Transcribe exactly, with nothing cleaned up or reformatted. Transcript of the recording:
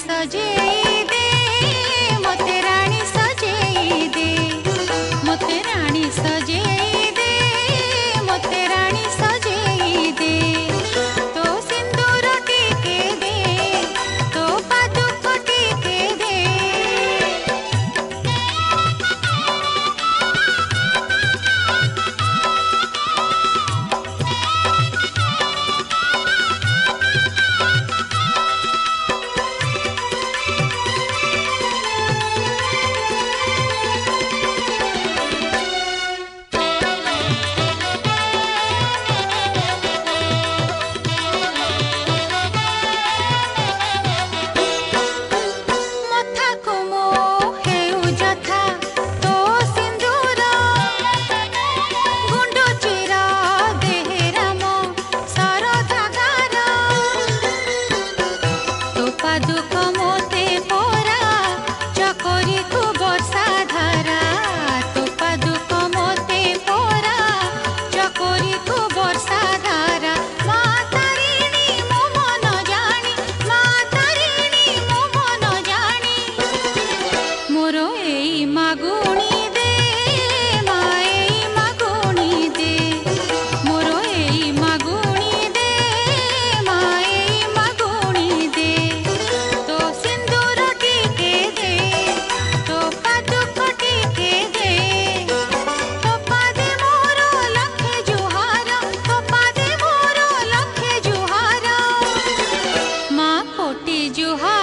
सजेई दे मोते रानी सजेई दे मोते रानी सजेई दे मोते रानी सजेई दे तो सिंदूर टीके दे तो पादुक टीके दे पादुक मोते पोरा चकोरी को वर्षा धारा तो पादुक मोते पोरा चकोरी को वर्षा धारा मा तारिणी मो मन जानी मा तारिणी मो मन जानी मोर एई मागुणी दे मा एई मागुणी दे मोर एई मागुणी दे मा एई मागुणी दे तो सिंदूर टीके दे तो पादुक टीके दे तो पादे मोर लखे जुहार तो पादे मोर लखे जुहार माँ कोटि जुहार।